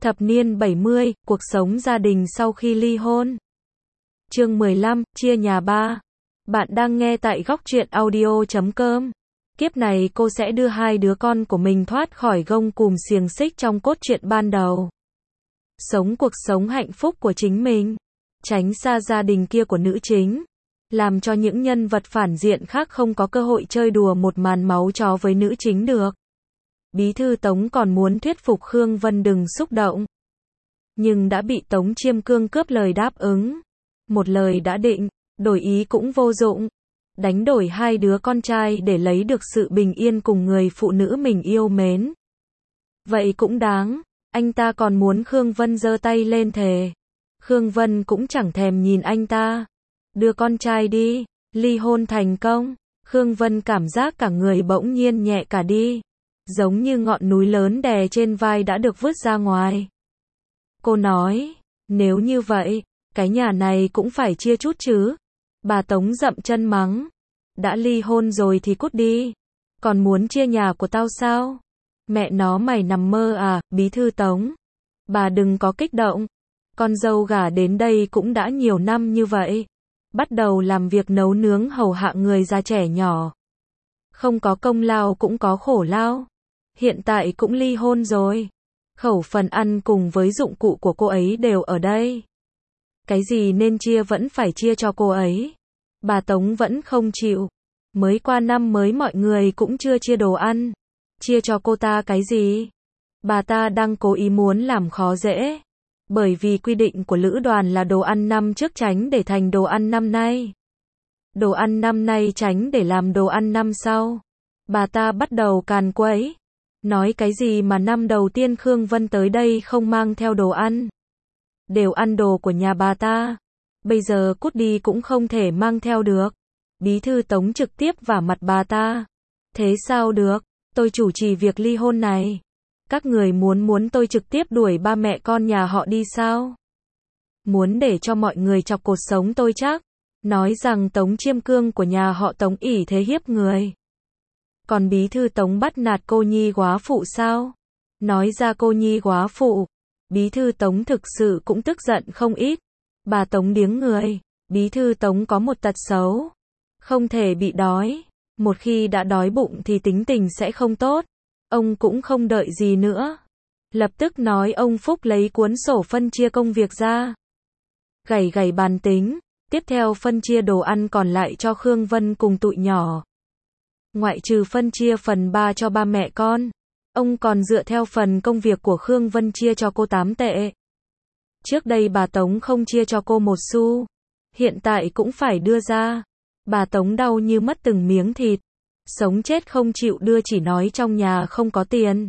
Thập niên 70, cuộc sống gia đình sau khi ly hôn. Chương 15, chia nhà 3. Bạn đang nghe tại góc truyện audio.com. Kiếp này cô sẽ đưa hai đứa con của mình thoát khỏi gông cùm xiềng xích trong cốt truyện ban đầu. Sống cuộc sống hạnh phúc của chính mình. Tránh xa gia đình kia của nữ chính. Làm cho những nhân vật phản diện khác không có cơ hội chơi đùa một màn máu chó với nữ chính được. Bí thư Tống còn muốn thuyết phục Khương Vân đừng xúc động. Nhưng đã bị Tống Chiêm Cương cướp lời đáp ứng. Một lời đã định, đổi ý cũng vô dụng. Đánh đổi hai đứa con trai để lấy được sự bình yên cùng người phụ nữ mình yêu mến. Vậy cũng đáng, anh ta còn muốn Khương Vân giơ tay lên thề. Khương Vân cũng chẳng thèm nhìn anh ta. Đưa con trai đi, ly hôn thành công. Khương Vân cảm giác cả người bỗng nhiên nhẹ cả đi. Giống như ngọn núi lớn đè trên vai đã được vứt ra ngoài. Cô nói, nếu như vậy, cái nhà này cũng phải chia chút chứ. Bà Tống dậm chân mắng. Đã ly hôn rồi thì cút đi. Còn muốn chia nhà của tao sao? Mẹ nó mày nằm mơ à, bí thư Tống. Bà đừng có kích động. Con dâu gả đến đây cũng đã nhiều năm như vậy. Bắt đầu làm việc nấu nướng hầu hạ người già trẻ nhỏ. Không có công lao cũng có khổ lao. Hiện tại cũng ly hôn rồi. Khẩu phần ăn cùng với dụng cụ của cô ấy đều ở đây. Cái gì nên chia vẫn phải chia cho cô ấy. Bà Tống vẫn không chịu. Mới qua năm mới mọi người cũng chưa chia đồ ăn. Chia cho cô ta cái gì? Bà ta đang cố ý muốn làm khó dễ. Bởi vì quy định của lữ đoàn là đồ ăn năm trước tránh để thành đồ ăn năm nay. Đồ ăn năm nay tránh để làm đồ ăn năm sau. Bà ta bắt đầu càn quấy. Nói cái gì mà năm đầu tiên Khương Vân tới đây không mang theo đồ ăn. Đều ăn đồ của nhà bà ta. Bây giờ cút đi cũng không thể mang theo được. Bí thư Tống trực tiếp vả mặt bà ta. Thế sao được, tôi chủ trì việc ly hôn này. Các người muốn tôi trực tiếp đuổi ba mẹ con nhà họ đi sao? Muốn để cho mọi người chọc cột sống tôi chắc. Nói rằng Tống Chiêm Cương của nhà họ Tống ỷ thế hiếp người. Còn bí thư Tống bắt nạt cô nhi góa phụ sao? Nói ra cô nhi góa phụ. Bí thư Tống thực sự cũng tức giận không ít. Bà Tống điếng người. Bí thư Tống có một tật xấu. Không thể bị đói. Một khi đã đói bụng thì tính tình sẽ không tốt. Ông cũng không đợi gì nữa. Lập tức nói ông Phúc lấy cuốn sổ phân chia công việc ra. Gảy gảy bàn tính. Tiếp theo phân chia đồ ăn còn lại cho Khương Vân cùng tụi nhỏ. Ngoại trừ phân chia phần 3 cho ba mẹ con. Ông còn dựa theo phần công việc của Khương Vân chia cho cô 8 tệ. Trước đây bà Tống không chia cho cô một xu. Hiện tại cũng phải đưa ra. Bà Tống đau như mất từng miếng thịt. Sống chết không chịu đưa, chỉ nói trong nhà không có tiền.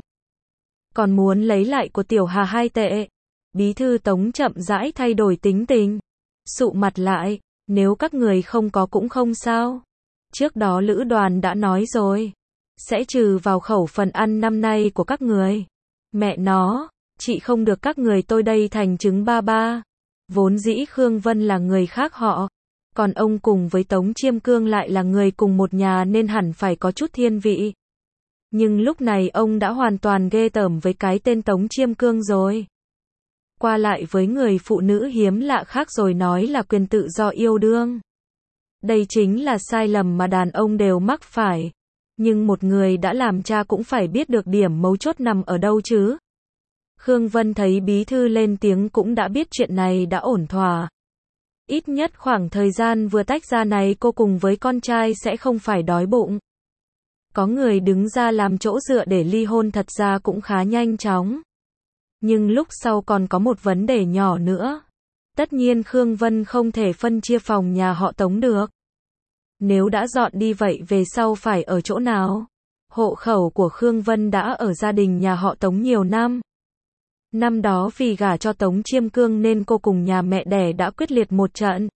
Còn muốn lấy lại của Tiểu Hà 2 tệ. Bí thư Tống chậm rãi thay đổi tính tình. Sụ mặt lại, nếu các người không có cũng không sao. Trước đó lữ đoàn đã nói rồi. Sẽ trừ vào khẩu phần ăn năm nay của các người. Mẹ nó, chị không được các người tôi đây thành trứng ba ba. Vốn dĩ Khương Vân là người khác họ. Còn ông cùng với Tống Chiêm Cương lại là người cùng một nhà nên hẳn phải có chút thiên vị. Nhưng lúc này ông đã hoàn toàn ghê tởm với cái tên Tống Chiêm Cương rồi. Qua lại với người phụ nữ hiếm lạ khác rồi nói là quyền tự do yêu đương. Đây chính là sai lầm mà đàn ông đều mắc phải. Nhưng một người đã làm cha cũng phải biết được điểm mấu chốt nằm ở đâu chứ. Khương Vân thấy bí thư lên tiếng cũng đã biết chuyện này đã ổn thỏa. Ít nhất khoảng thời gian vừa tách ra này cô cùng với con trai sẽ không phải đói bụng. Có người đứng ra làm chỗ dựa để ly hôn thật ra cũng khá nhanh chóng. Nhưng lúc sau còn có một vấn đề nhỏ nữa. Tất nhiên Khương Vân không thể phân chia phòng nhà họ Tống được. Nếu đã dọn đi vậy về sau phải ở chỗ nào? Hộ khẩu của Khương Vân đã ở gia đình nhà họ Tống nhiều năm. Năm đó vì gả cho Tống Chiêm Cương nên cô cùng nhà mẹ đẻ đã quyết liệt một trận.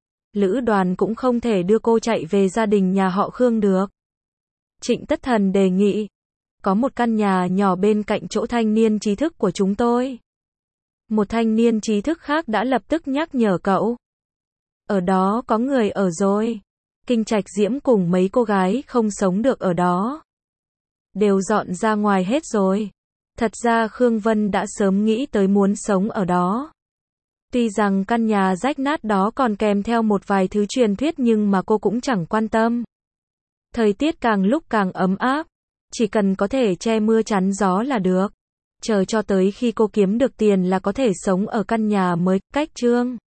Lữ đoàn cũng không thể đưa cô chạy về gia đình nhà họ Khương được. Trịnh Tất Thần đề nghị. Có một căn nhà nhỏ bên cạnh chỗ thanh niên trí thức của chúng tôi. Một thanh niên trí thức khác đã lập tức nhắc nhở cậu. Ở đó có người ở rồi. Kinh Trạch Diễm cùng mấy cô gái không sống được ở đó. Đều dọn ra ngoài hết rồi. Thật ra Khương Vân đã sớm nghĩ tới muốn sống ở đó. Tuy rằng căn nhà rách nát đó còn kèm theo một vài thứ truyền thuyết nhưng mà cô cũng chẳng quan tâm. Thời tiết càng lúc càng ấm áp, chỉ cần có thể che mưa chắn gió là được. Chờ cho tới khi cô kiếm được tiền là có thể sống ở căn nhà mới. Cách chương